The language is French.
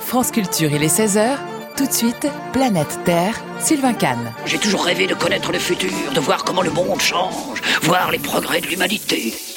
France Culture, il est 16h. Tout de suite, Planète Terre, Sylvain Kahn. J'ai toujours rêvé de connaître le futur, de voir comment le monde change, voir les progrès de l'humanité.